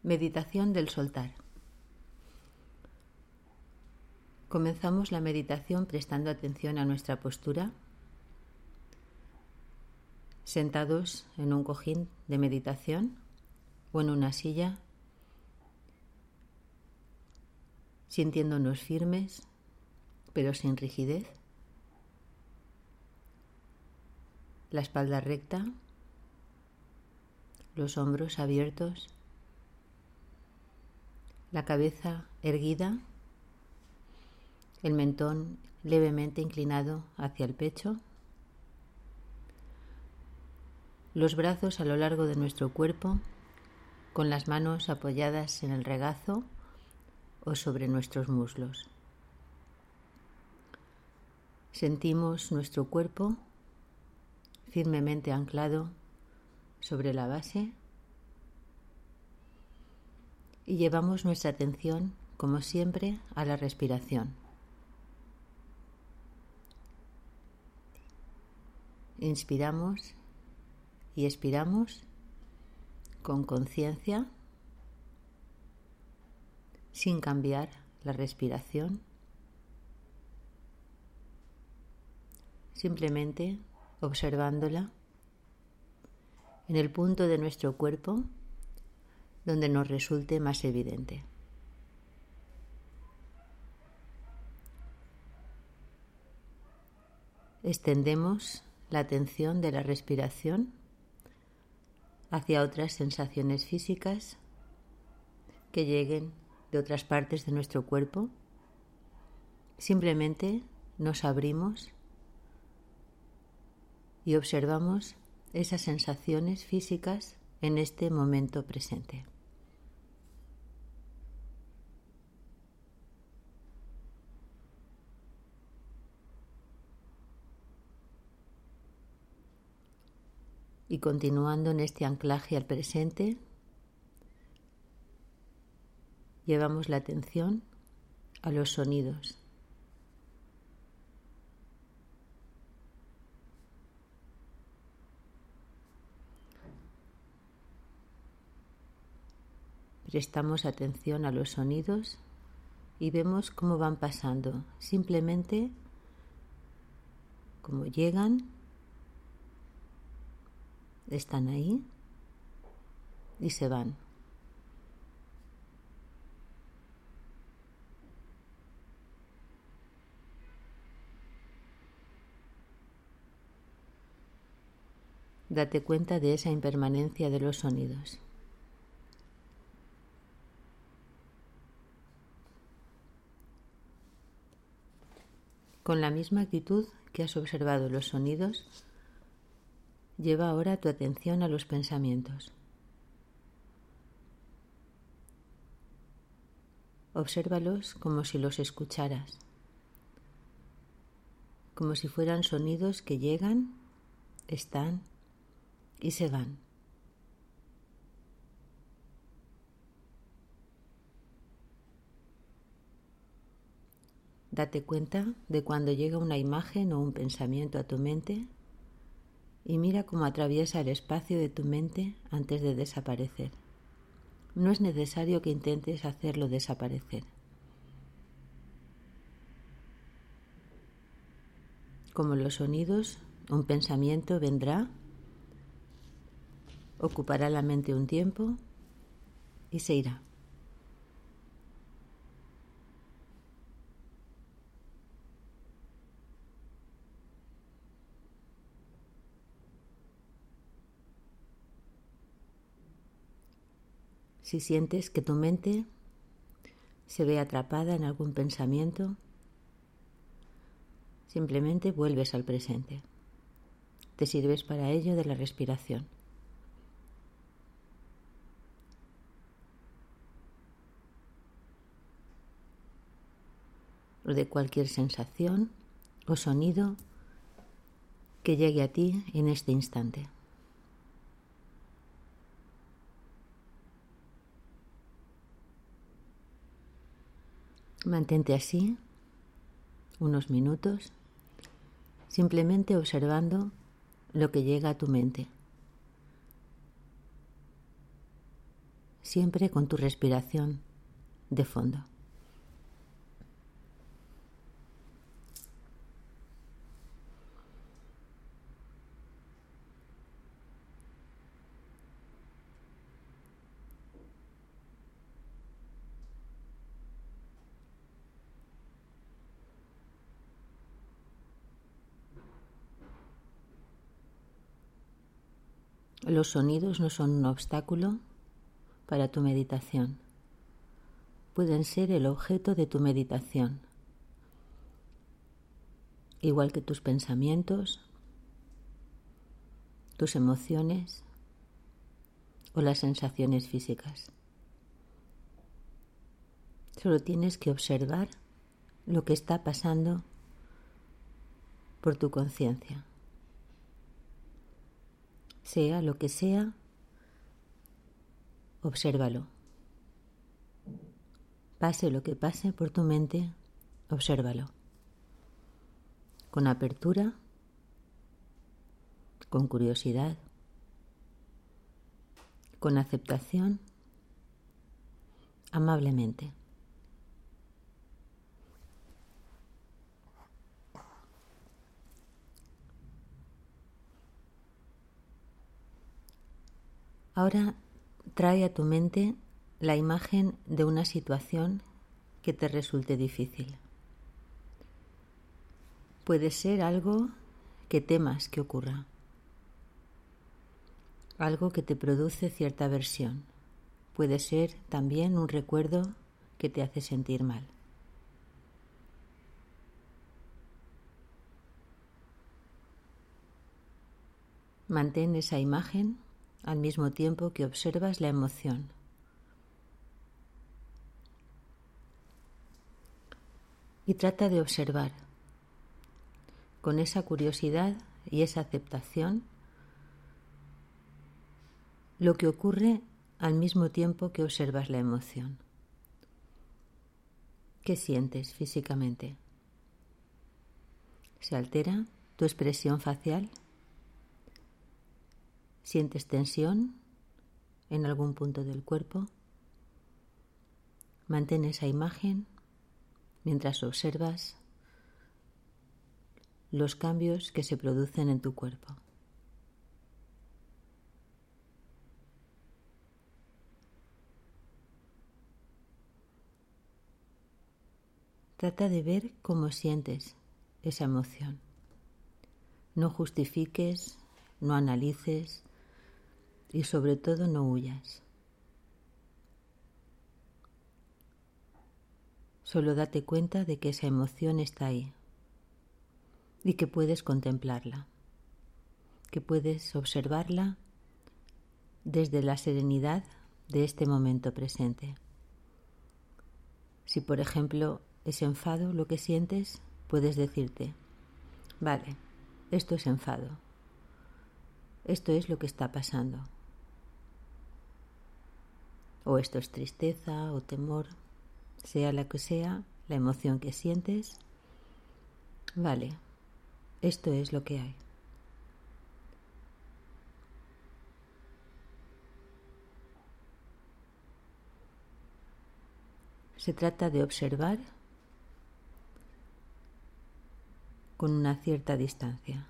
Meditación del soltar. Comenzamos la meditación prestando atención a nuestra postura, sentados en un cojín de meditación o en una silla, sintiéndonos firmes pero sin rigidez, la espalda recta, los hombros abiertos, la cabeza erguida, el mentón levemente inclinado hacia el pecho, los brazos a lo largo de nuestro cuerpo, con las manos apoyadas en el regazo o sobre nuestros muslos. Sentimos nuestro cuerpo firmemente anclado sobre la base y llevamos nuestra atención, como siempre, a la respiración. Inspiramos y expiramos con conciencia, sin cambiar la respiración, simplemente observándola en el punto de nuestro cuerpo donde nos resulte más evidente. Extendemos la atención de la respiración hacia otras sensaciones físicas que lleguen de otras partes de nuestro cuerpo. Simplemente nos abrimos y observamos esas sensaciones físicas en este momento presente. Y continuando en este anclaje al presente, llevamos la atención a los sonidos. Prestamos atención a los sonidos y vemos cómo van pasando, simplemente cómo llegan, están ahí y se van. Date cuenta de esa impermanencia de los sonidos. Con la misma actitud que has observado los sonidos, lleva ahora tu atención a los pensamientos. Obsérvalos como si los escucharas, como si fueran sonidos que llegan, están y se van. Date cuenta de cuando llega una imagen o un pensamiento a tu mente y mira cómo atraviesa el espacio de tu mente antes de desaparecer. No es necesario que intentes hacerlo desaparecer. Como los sonidos, un pensamiento vendrá, ocupará la mente un tiempo y se irá. Si sientes que tu mente se ve atrapada en algún pensamiento, simplemente vuelves al presente. Te sirves para ello de la respiración. O de cualquier sensación o sonido que llegue a ti en este instante. Mantente así unos minutos, simplemente observando lo que llega a tu mente. siempre con tu respiración de fondo. Los sonidos no son un obstáculo para tu meditación. Pueden ser el objeto de tu meditación, igual que tus pensamientos, tus emociones o las sensaciones físicas. Solo tienes que observar lo que está pasando por tu conciencia. Sea lo que sea, obsérvalo. Pase lo que pase por tu mente, obsérvalo. Con apertura, con curiosidad, con aceptación, amablemente. Ahora trae a tu mente la imagen de una situación que te resulte difícil. Puede ser algo que temas que ocurra, algo que te produce cierta aversión. Puede ser también un recuerdo que te hace sentir mal. Mantén esa imagen al mismo tiempo que observas la emoción. Y trata de observar con esa curiosidad y esa aceptación lo que ocurre al mismo tiempo que observas la emoción. ¿Qué sientes físicamente? ¿Se altera tu expresión facial? ¿Sientes tensión en algún punto del cuerpo? Mantén esa imagen mientras observas los cambios que se producen en tu cuerpo. Trata de ver cómo sientes esa emoción. No justifiques, no analices y sobre todo no huyas. Solo date cuenta de que esa emoción está ahí y que puedes contemplarla, que puedes observarla desde la serenidad de este momento presente. Si, por ejemplo, es enfado lo que sientes, puedes decirte, vale, esto es enfado, esto es lo que está pasando, o esto es tristeza o temor, sea la que sea la emoción que sientes, vale, esto es lo que hay. Se trata de observar con una cierta distancia.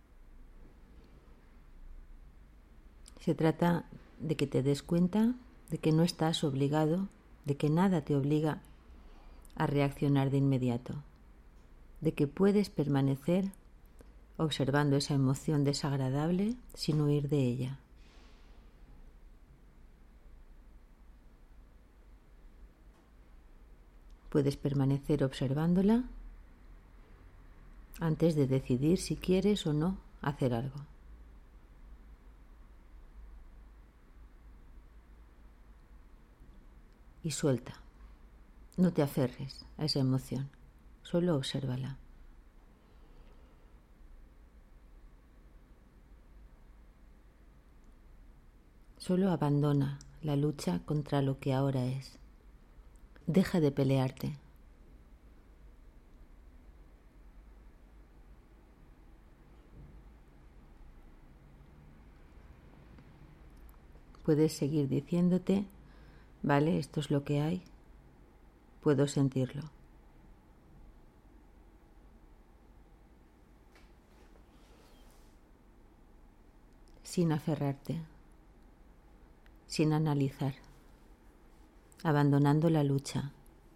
Se trata de que te des cuenta de que no estás obligado, de que nada te obliga a reaccionar de inmediato, de que puedes permanecer observando esa emoción desagradable sin huir de ella. Puedes permanecer observándola antes de decidir si quieres o no hacer algo. Y suelta. No te aferres a esa emoción. Solo obsérvala. Solo abandona la lucha contra lo que ahora es. Deja de pelearte. Puedes seguir diciéndote, Vale, esto es lo que hay. Puedo sentirlo. Sin aferrarte, sin analizar, abandonando la lucha.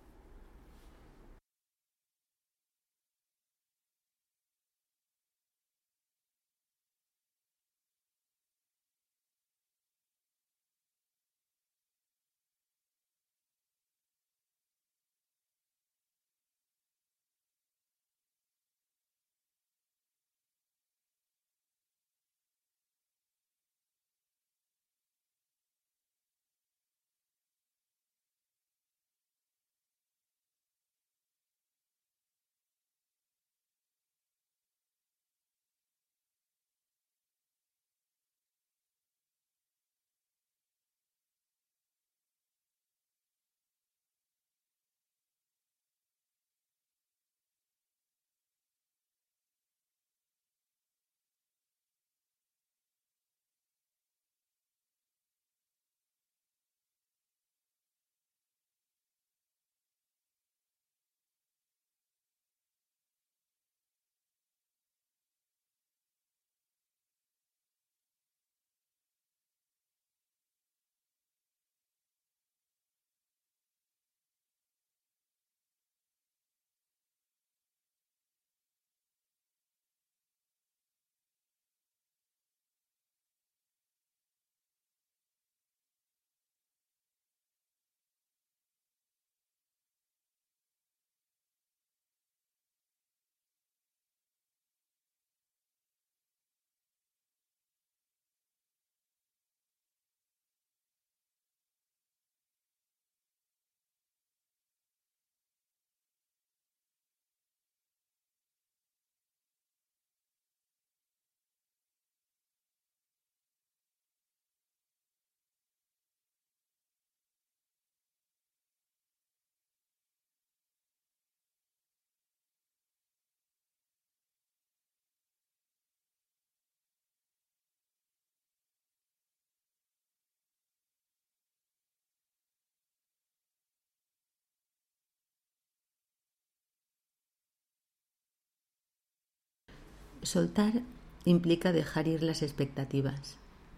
Soltar implica dejar ir las expectativas,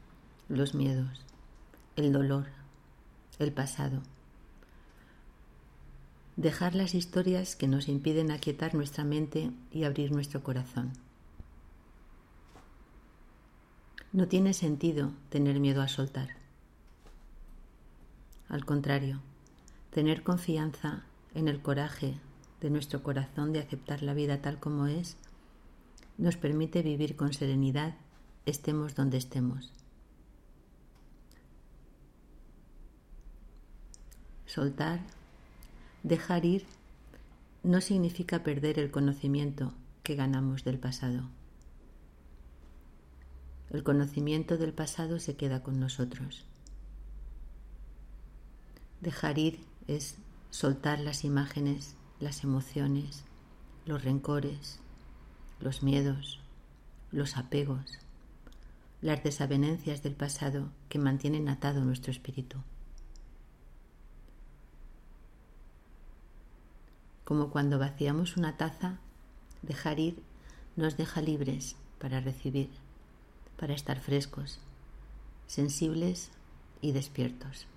los miedos, el dolor, el pasado. Dejar las historias que nos impiden aquietar nuestra mente y abrir nuestro corazón. No tiene sentido tener miedo a soltar. Al contrario, tener confianza en el coraje de nuestro corazón de aceptar la vida tal como es nos permite vivir con serenidad, estemos donde estemos. Soltar, dejar ir, no significa perder el conocimiento que ganamos del pasado. El conocimiento del pasado se queda con nosotros. Dejar ir es soltar las imágenes, las emociones, los rencores, los miedos, los apegos, las desavenencias del pasado que mantienen atado nuestro espíritu. Como cuando vaciamos una taza, dejar ir nos deja libres para recibir, para estar frescos, sensibles y despiertos.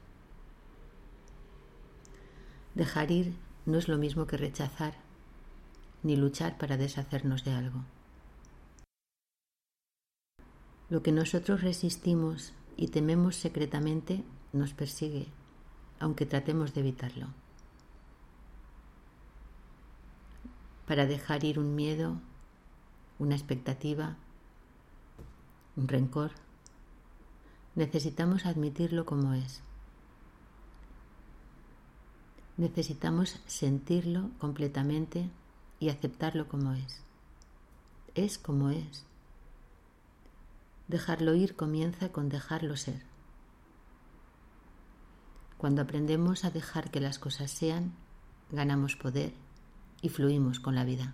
Dejar ir no es lo mismo que rechazar, ni luchar para deshacernos de algo. Lo que nosotros resistimos y tememos secretamente nos persigue, aunque tratemos de evitarlo. Para dejar ir un miedo, una expectativa, un rencor, necesitamos admitirlo como es. Necesitamos sentirlo completamente y aceptarlo como es. Es como es. Dejarlo ir comienza con dejarlo ser. Cuando aprendemos a dejar que las cosas sean, ganamos poder y fluimos con la vida.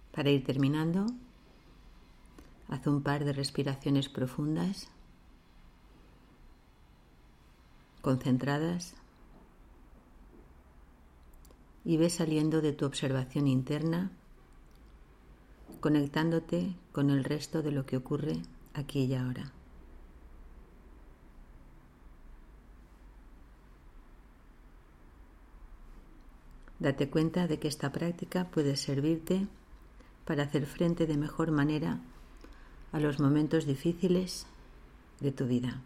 Para ir terminando, haz un par de respiraciones profundas, concentradas, y ve saliendo de tu observación interna, conectándote con el resto de lo que ocurre aquí y ahora. Date cuenta de que esta práctica puede servirte para hacer frente de mejor manera a los momentos difíciles de tu vida.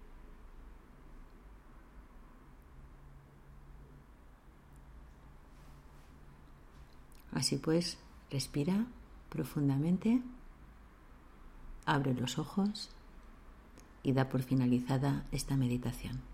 Así pues, respira profundamente, abre los ojos y da por finalizada esta meditación.